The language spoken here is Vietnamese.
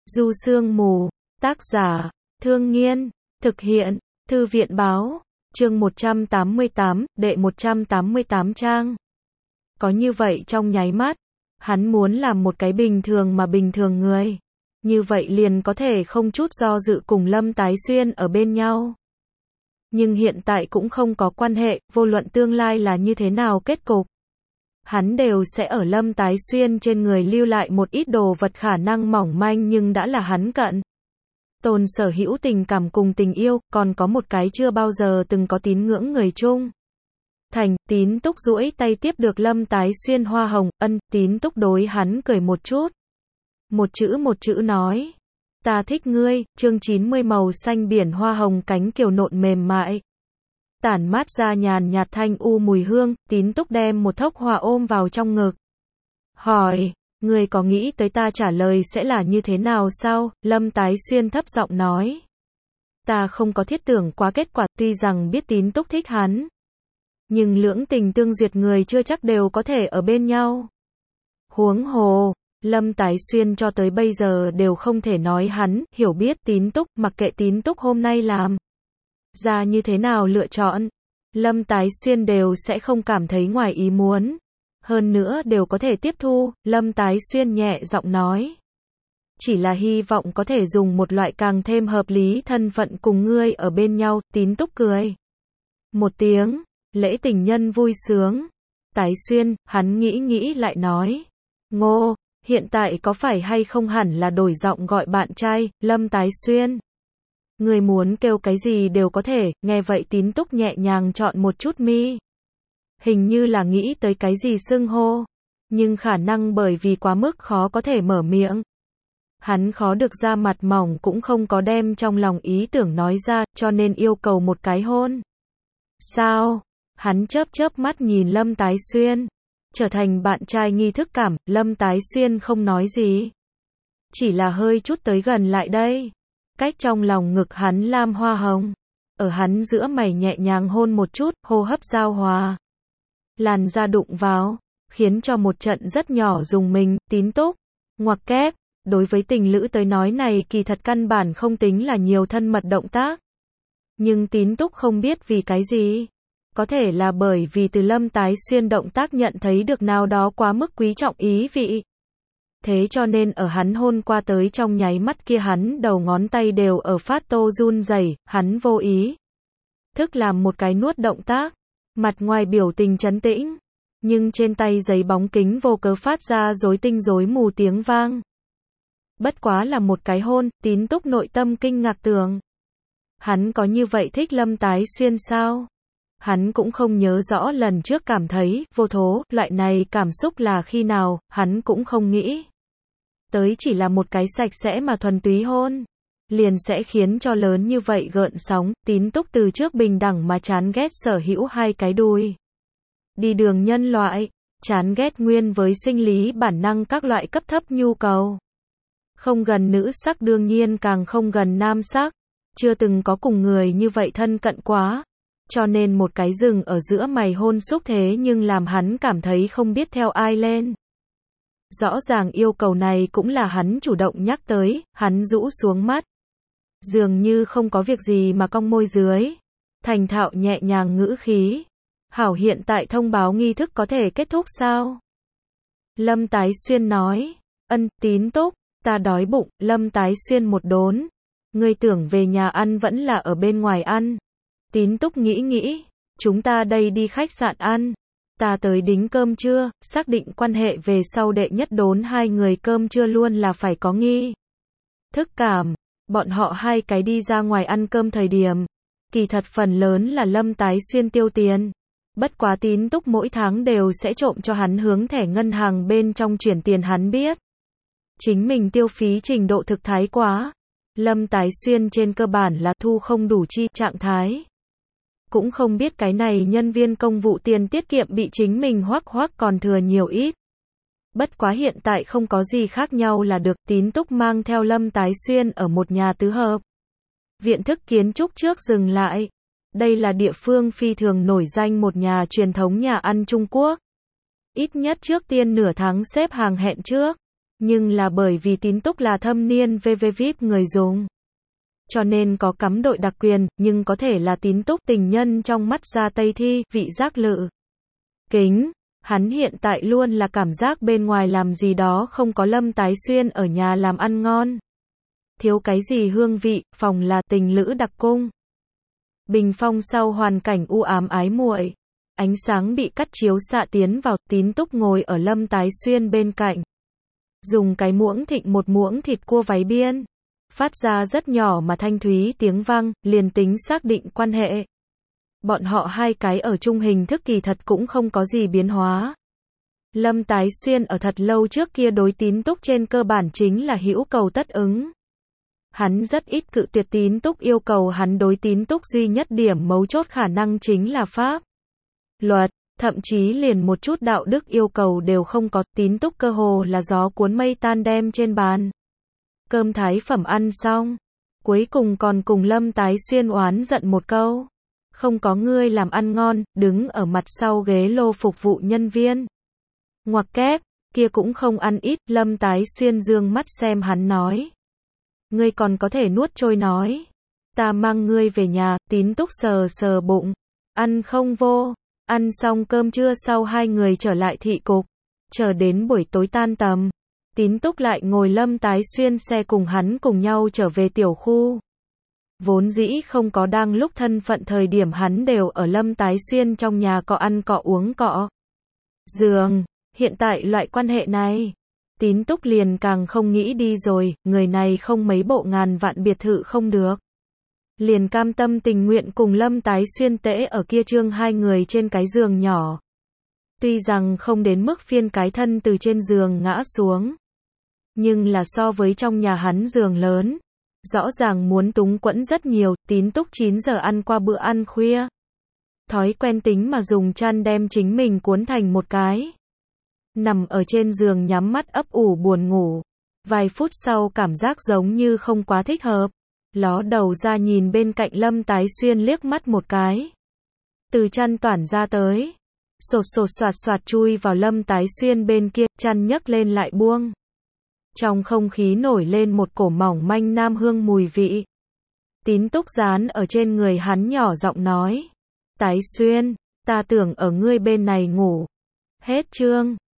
Du Sương Mù, tác giả, Thương Nghiên, thực hiện, Thư viện Báo, chương 188, đệ 188 trang. Có như vậy trong nháy mắt, hắn muốn làm một cái bình thường mà bình thường người. Như vậy liền có thể không chút do dự cùng Lâm Tái Xuyên ở bên nhau. Nhưng hiện tại cũng không có quan hệ, vô luận tương lai là như thế nào kết cục. Hắn đều sẽ ở Lâm Tái Xuyên trên người lưu lại một ít đồ vật khả năng mỏng manh nhưng đã là hắn cận. Tồn sở hữu tình cảm cùng tình yêu, còn có một cái chưa bao giờ từng có tín ngưỡng người chung. Thành, Tín Túc duỗi tay tiếp được Lâm Tái Xuyên hoa hồng, Tín Túc đối hắn cười một chút. Một chữ nói. Ta thích ngươi, chương 90 màu xanh biển hoa hồng cánh kiều nộn mềm mại. Tản mát ra nhàn nhạt thanh u mùi hương, Tín Túc đem một thốc hoa ôm vào trong ngực. Hỏi, ngươi có nghĩ tới ta trả lời sẽ là như thế nào sao? Lâm Tái Xuyên thấp giọng nói. Ta không có thiết tưởng quá kết quả, tuy rằng biết Tín Túc thích hắn. Nhưng lưỡng tình tương duyệt người chưa chắc đều có thể ở bên nhau. Huống hồ, Lâm Tái Xuyên cho tới bây giờ đều không thể nói hắn, hiểu biết Tín Túc, mặc kệ Tín Túc hôm nay làm ra như thế nào lựa chọn, Lâm Tái Xuyên đều sẽ không cảm thấy ngoài ý muốn. Hơn nữa đều có thể tiếp thu, Lâm Tái Xuyên nhẹ giọng nói. Chỉ là hy vọng có thể dùng một loại càng thêm hợp lý thân phận cùng ngươi ở bên nhau, Tín Túc cười. Một tiếng, lễ tình nhân vui sướng. Tái Xuyên, hắn nghĩ lại nói. Ngô, hiện tại có phải hay không hẳn là đổi giọng gọi bạn trai, Lâm Tái Xuyên. Người muốn kêu cái gì đều có thể, nghe vậy Tín Túc nhẹ nhàng chọn một chút mi. Hình như là nghĩ tới cái gì xưng hô, nhưng khả năng bởi vì quá mức khó có thể mở miệng. Hắn khó được ra mặt mỏng cũng không có đem trong lòng ý tưởng nói ra, cho nên yêu cầu một cái hôn. Sao? Hắn chớp mắt nhìn Lâm Tái Xuyên. Trở thành bạn trai nghi thức cảm, Lâm Tái Xuyên không nói gì. Chỉ là hơi chút tới gần lại đây. Cách trong lòng ngực hắn lam hoa hồng. Ở hắn giữa mày nhẹ nhàng hôn một chút, hô hấp giao hòa. Làn da đụng vào, khiến cho một trận rất nhỏ rùng mình, Tín Túc. Ngoặc kép, đối với tình lữ tới nói này kỳ thật căn bản không tính là nhiều thân mật động tác. Nhưng Tín Túc không biết vì cái gì. Có thể là bởi vì từ Lâm Tái Xuyên động tác nhận thấy được nào đó quá mức quý trọng ý vị. Thế cho nên ở hắn hôn qua tới trong nháy mắt kia hắn đầu ngón tay đều ở phát tô run rẩy, hắn vô ý thức làm một cái nuốt động tác, mặt ngoài biểu tình trấn tĩnh, nhưng trên tay giấy bóng kính vô cớ phát ra rối tinh rối mù tiếng vang. Bất quá là một cái hôn, Tín Túc nội tâm kinh ngạc tưởng. Hắn có như vậy thích Lâm Tái Xuyên sao? Hắn cũng không nhớ rõ lần trước cảm thấy vô thố, loại này cảm xúc là khi nào, hắn cũng không nghĩ. Tới chỉ là một cái sạch sẽ mà thuần túy hôn, liền sẽ khiến cho lớn như vậy gợn sóng. Tín Túc từ trước bình đẳng mà chán ghét sở hữu hai cái đùi. Đi đường nhân loại, chán ghét nguyên với sinh lý bản năng các loại cấp thấp nhu cầu. Không gần nữ sắc đương nhiên càng không gần nam sắc, chưa từng có cùng người như vậy thân cận quá. Cho nên một cái rừng ở giữa mày hôn xúc thế nhưng làm hắn cảm thấy không biết theo ai lên. Rõ ràng yêu cầu này cũng là hắn chủ động nhắc tới, hắn rũ xuống mắt. Dường như không có việc gì mà cong môi dưới. Thành thạo nhẹ nhàng ngữ khí. Hảo, hiện tại thông báo nghi thức có thể kết thúc sao? Lâm Tái Xuyên nói. Tín Túc, ta đói bụng. Lâm Tái Xuyên một đốn. Ngươi tưởng về nhà ăn vẫn là ở bên ngoài ăn. Tín Túc nghĩ, chúng ta đây đi khách sạn ăn. Ta tới đính cơm trưa, xác định quan hệ về sau đệ nhất đốn hai người cơm trưa luôn là phải có nghi thức cảm. Bọn họ hai cái đi ra ngoài ăn cơm thời điểm, kỳ thật phần lớn là Lâm Tái Xuyên tiêu tiền. Bất quá Tín Túc mỗi tháng đều sẽ trộm cho hắn hướng thẻ ngân hàng bên trong chuyển tiền, hắn biết chính mình tiêu phí trình độ thực thái quá. Lâm Tái Xuyên trên cơ bản là thu không đủ chi trạng thái. Cũng không biết cái này nhân viên công vụ tiền tiết kiệm bị chính mình hoắc còn thừa nhiều ít. Bất quá hiện tại không có gì khác nhau là được. Tín Túc mang theo Lâm Tái Xuyên ở một nhà tứ hợp viện thức kiến trúc trước dừng lại. Đây là địa phương phi thường nổi danh một nhà truyền thống nhà ăn Trung Quốc. Ít nhất trước tiên nửa tháng xếp hàng hẹn trước. Nhưng là bởi vì Tín Túc là thâm niên VVVIP người dùng, cho nên có cắm đội đặc quyền, nhưng có thể là Tín Túc tình nhân trong mắt Gia Tây Thi, vị giác lự kính. Hắn hiện tại luôn là cảm giác bên ngoài làm gì đó không có Lâm Tái Xuyên ở nhà làm ăn ngon. Thiếu cái gì hương vị, phòng là tình lữ đặc cung. Bình phong sau hoàn cảnh u ám ái muội. Ánh sáng bị cắt chiếu xạ tiến vào, Tín Túc ngồi ở Lâm Tái Xuyên bên cạnh. Dùng cái muỗng thịnh một muỗng thịt cua váy biên. Phát ra rất nhỏ mà thanh thúy tiếng vang, liền tính xác định quan hệ. Bọn họ hai cái ở chung hình thức kỳ thật cũng không có gì biến hóa. Lâm Tái Xuyên ở thật lâu trước kia đối Tín Túc trên cơ bản chính là hữu cầu tất ứng. Hắn rất ít cự tuyệt Tín Túc yêu cầu, hắn đối Tín Túc duy nhất điểm mấu chốt khả năng chính là pháp luật, thậm chí liền một chút đạo đức yêu cầu đều không có. Tín Túc cơ hồ là gió cuốn mây tan đem trên bàn cơm thái phẩm ăn xong, cuối cùng còn cùng Lâm Tái Xuyên oán giận một câu. Không có ngươi làm ăn ngon, đứng ở mặt sau ghế lô phục vụ nhân viên. Ngoặc kép, kia cũng không ăn ít, Lâm Tái Xuyên dương mắt xem hắn nói. Ngươi còn có thể nuốt trôi nói. Ta mang ngươi về nhà, Tín Túc sờ sờ bụng. Ăn không vô. Ăn xong cơm trưa sau hai người trở lại thị cục. Chờ đến buổi tối tan tầm. Tín Túc lại ngồi Lâm Tái Xuyên xe cùng hắn cùng nhau trở về tiểu khu. Vốn dĩ không có đang lúc thân phận thời điểm hắn đều ở Lâm Tái Xuyên trong nhà cọ ăn cọ uống cọ giường. Hiện tại loại quan hệ này, Tín Túc liền càng không nghĩ đi rồi, người này không mấy bộ ngàn vạn biệt thự không được. Liền cam tâm tình nguyện cùng Lâm Tái Xuyên tễ ở kia trương hai người trên cái giường nhỏ. Tuy rằng không đến mức phiên cái thân từ trên giường ngã xuống, nhưng là so với trong nhà hắn giường lớn, rõ ràng muốn túng quẫn rất nhiều. Tín Túc 9 giờ ăn qua bữa ăn khuya. Thói quen tính mà dùng chăn đem chính mình cuốn thành một cái. Nằm ở trên giường nhắm mắt ấp ủ buồn ngủ. Vài phút sau cảm giác giống như không quá thích hợp. Ló đầu ra nhìn bên cạnh Lâm Tái Xuyên liếc mắt một cái. Từ chăn toản ra tới. Sột sột soạt soạt chui vào Lâm Tái Xuyên bên kia, chăn nhấc lên lại buông. Trong không khí nổi lên một cổ mỏng manh nam hương mùi vị. Tín Túc dán ở trên người hắn nhỏ giọng nói. Tái Xuyên, ta tưởng ở ngươi bên này ngủ. Hết chương.